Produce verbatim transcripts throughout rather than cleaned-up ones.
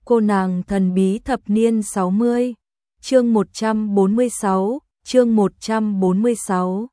Cô nàng thần bí thập niên sáu mươi, chương một trăm bốn mươi sáu, chương một trăm bốn mươi sáu.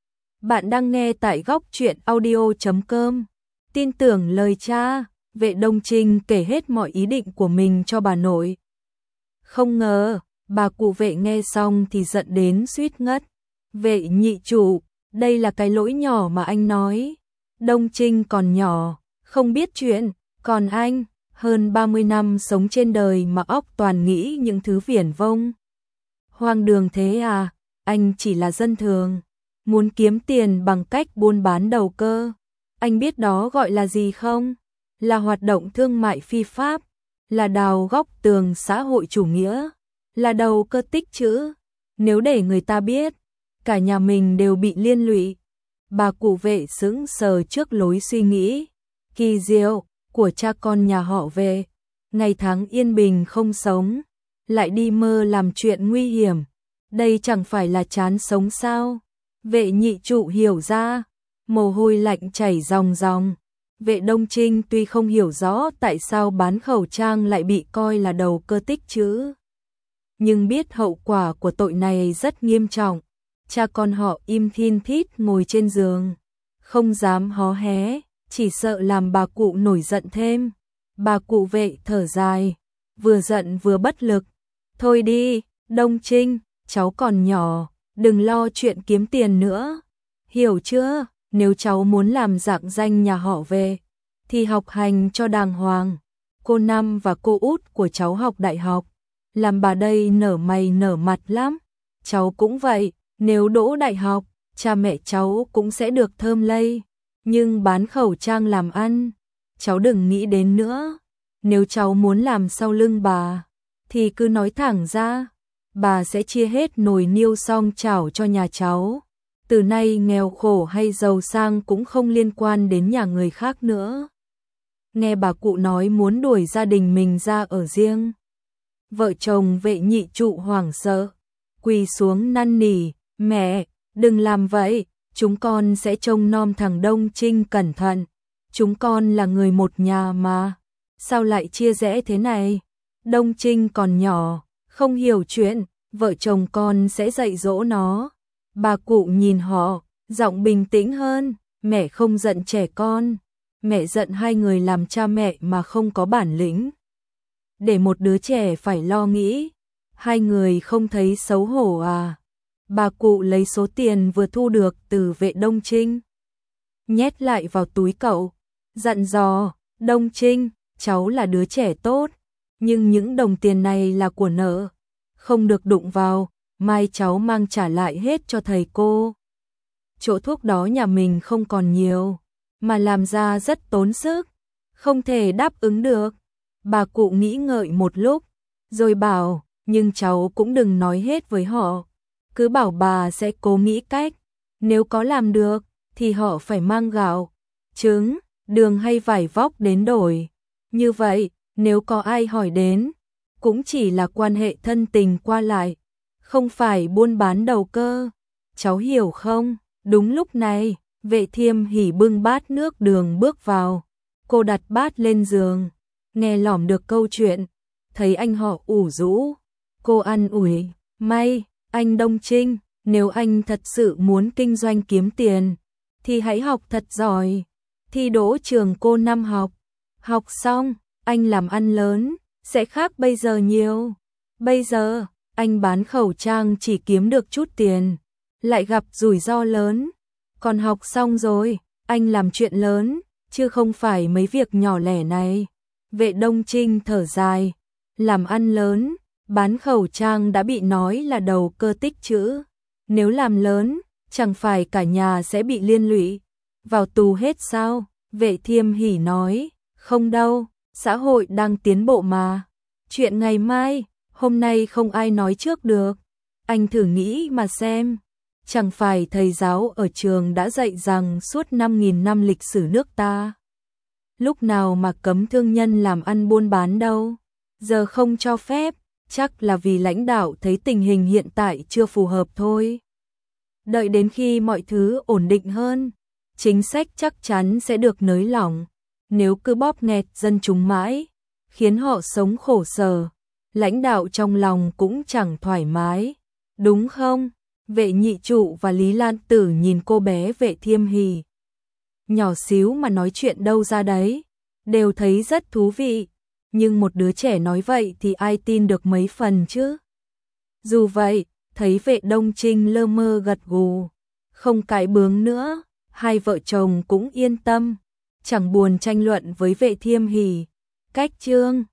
Bạn đang nghe tại góc truyện audio chấm com. Tin tưởng lời cha, Vệ Đông Trinh kể hết mọi ý định của mình cho bà nội. Không ngờ, bà cụ Vệ nghe xong thì giận đến suýt ngất. Vệ nhị chủ, đây là cái lỗi nhỏ mà anh nói. Đông Trinh còn nhỏ, không biết chuyện, còn anh, hơn ba mươi năm sống trên đời mà óc toàn nghĩ những thứ viển vông. Hoang đường thế à, anh chỉ là dân thường, muốn kiếm tiền bằng cách buôn bán đầu cơ. Anh biết đó gọi là gì không? Là hoạt động thương mại phi pháp, là đào góc tường xã hội chủ nghĩa, là đầu cơ tích trữ. Nếu để người ta biết, cả nhà mình đều bị liên lụy. Bà cụ Vệ sững sờ trước lối suy nghĩ kỳ diệu của cha con nhà họ Vệ, ngày tháng yên bình không sống, lại đi mơ làm chuyện nguy hiểm. Đây chẳng phải là chán sống sao? Vệ nhị trụ hiểu ra, mồ hôi lạnh chảy ròng ròng. Vệ Đông Trinh tuy không hiểu rõ tại sao bán khẩu trang lại bị coi là đầu cơ tích trữ, nhưng biết hậu quả của tội này rất nghiêm trọng. Cha con họ im thin thít ngồi trên giường, không dám hó hé, chỉ sợ làm bà cụ nổi giận thêm. Bà cụ Vệ thở dài, vừa giận vừa bất lực. Thôi đi, Đông Trinh, cháu còn nhỏ, đừng lo chuyện kiếm tiền nữa. Hiểu chưa? Nếu cháu muốn làm rạng danh nhà họ Vệ, thì học hành cho đàng hoàng. Cô Năm và cô út của cháu học đại học, làm bà đây nở mày nở mặt lắm. Cháu cũng vậy, nếu đỗ đại học, cha mẹ cháu cũng sẽ được thơm lây. Nhưng bán khẩu trang làm ăn, cháu đừng nghĩ đến nữa. Nếu cháu muốn làm sau lưng bà, thì cứ nói thẳng ra, bà sẽ chia hết nồi niêu song chảo cho nhà cháu. Từ nay nghèo khổ hay giàu sang cũng không liên quan đến nhà người khác nữa. Nghe bà cụ nói muốn đuổi gia đình mình ra ở riêng, vợ chồng Vệ nhị trụ hoảng sợ, quỳ xuống năn nỉ, mẹ, đừng làm vậy, chúng con sẽ trông nom thằng Đông Trinh cẩn thận. Chúng con là người một nhà mà, sao lại chia rẽ thế này? Đông Trinh còn nhỏ, không hiểu chuyện, vợ chồng con sẽ dạy dỗ nó. Bà cụ nhìn họ, giọng bình tĩnh hơn, mẹ không giận trẻ con, mẹ giận hai người làm cha mẹ mà không có bản lĩnh. Để một đứa trẻ phải lo nghĩ, hai người không thấy xấu hổ à? Bà cụ lấy số tiền vừa thu được từ Vệ Đông Trinh, nhét lại vào túi cậu, dặn dò, Đông Trinh, cháu là đứa trẻ tốt, nhưng những đồng tiền này là của nợ, không được đụng vào, mai cháu mang trả lại hết cho thầy cô. Chỗ thuốc đó nhà mình không còn nhiều, mà làm ra rất tốn sức, không thể đáp ứng được. Bà cụ nghĩ ngợi một lúc, rồi bảo, nhưng cháu cũng đừng nói hết với họ, cứ bảo bà sẽ cố nghĩ cách, nếu có làm được, thì họ phải mang gạo, trứng, đường hay vải vóc đến đổi. Như vậy, nếu có ai hỏi đến, cũng chỉ là quan hệ thân tình qua lại, không phải buôn bán đầu cơ. Cháu hiểu không? Đúng lúc này, Vệ Thiêm hỉ bưng bát nước đường bước vào. Cô đặt bát lên giường, nghe lỏm được câu chuyện, thấy anh họ ủ rũ. Cô an ủi, may, anh Đông Trinh, nếu anh thật sự muốn kinh doanh kiếm tiền, thì hãy học thật giỏi, thi đỗ trường cô Năm học. Học xong, anh làm ăn lớn, sẽ khác bây giờ nhiều. Bây giờ, anh bán khẩu trang chỉ kiếm được chút tiền, lại gặp rủi ro lớn. Còn học xong rồi, anh làm chuyện lớn, chứ không phải mấy việc nhỏ lẻ này. Vệ Đông Trinh thở dài, làm ăn lớn, bán khẩu trang đã bị nói là đầu cơ tích trữ. Nếu làm lớn, chẳng phải cả nhà sẽ bị liên lụy, vào tù hết sao? Vệ Thiêm hỉ nói, không đâu, xã hội đang tiến bộ mà. Chuyện ngày mai, hôm nay không ai nói trước được. Anh thử nghĩ mà xem, chẳng phải thầy giáo ở trường đã dạy rằng suốt năm nghìn năm lịch sử nước ta, lúc nào mà cấm thương nhân làm ăn buôn bán đâu. Giờ không cho phép, chắc là vì lãnh đạo thấy tình hình hiện tại chưa phù hợp thôi. Đợi đến khi mọi thứ ổn định hơn, chính sách chắc chắn sẽ được nới lỏng. Nếu cứ bóp nghẹt dân chúng mãi, khiến họ sống khổ sở. Lãnh đạo trong lòng cũng chẳng thoải mái, đúng không? Vệ nhị trụ và Lý Lan Tử nhìn cô bé Vệ Thiêm Hỷ nhỏ xíu mà nói chuyện đâu ra đấy, đều thấy rất thú vị, nhưng một đứa trẻ nói vậy thì ai tin được mấy phần chứ? Dù vậy, thấy Vệ Đông Trinh lơ mơ gật gù, không cãi bướng nữa, hai vợ chồng cũng yên tâm, chẳng buồn tranh luận với Vệ Thiêm Hỷ. Cách chương